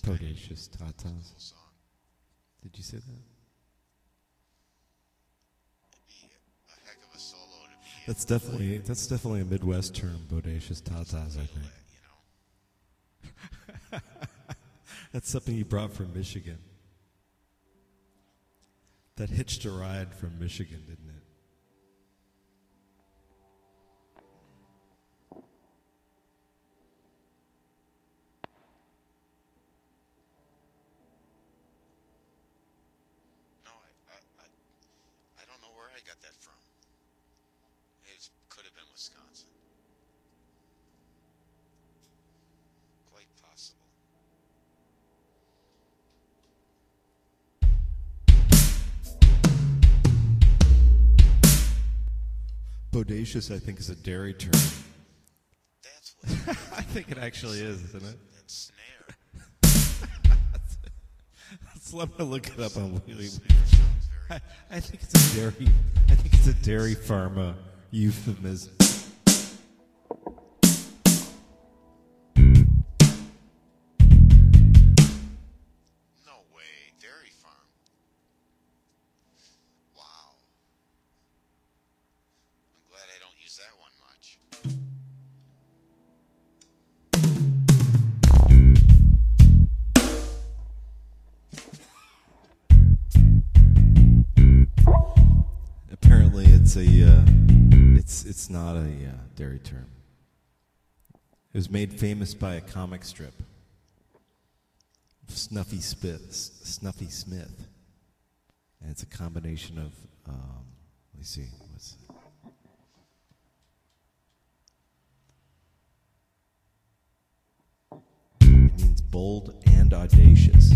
Bodacious tatas. Cool song. Did you say that? It'd be a heck of a solo to be. That's definitely a Midwest term. Bodacious tatas, I think. You know. That's something you brought from Michigan. That hitched a ride from Michigan, didn't it? No, I don't know where I got that from. It could have been Wisconsin. Quite possible. Bodacious, I think, is a dairy term. That's what it is. I think it actually is, isn't it? That snare. Let's let me look it up on Wheelie. Sounds very. I think it's a dairy. I think it's a dairy pharma euphemism. No way. Dairy farm. Wow. I'm glad I don't use that one much. Apparently, it's not a dairy term. It was made famous by a comic strip, Snuffy Smith, and it's a combination of. Let me see. What's it means bold and audacious.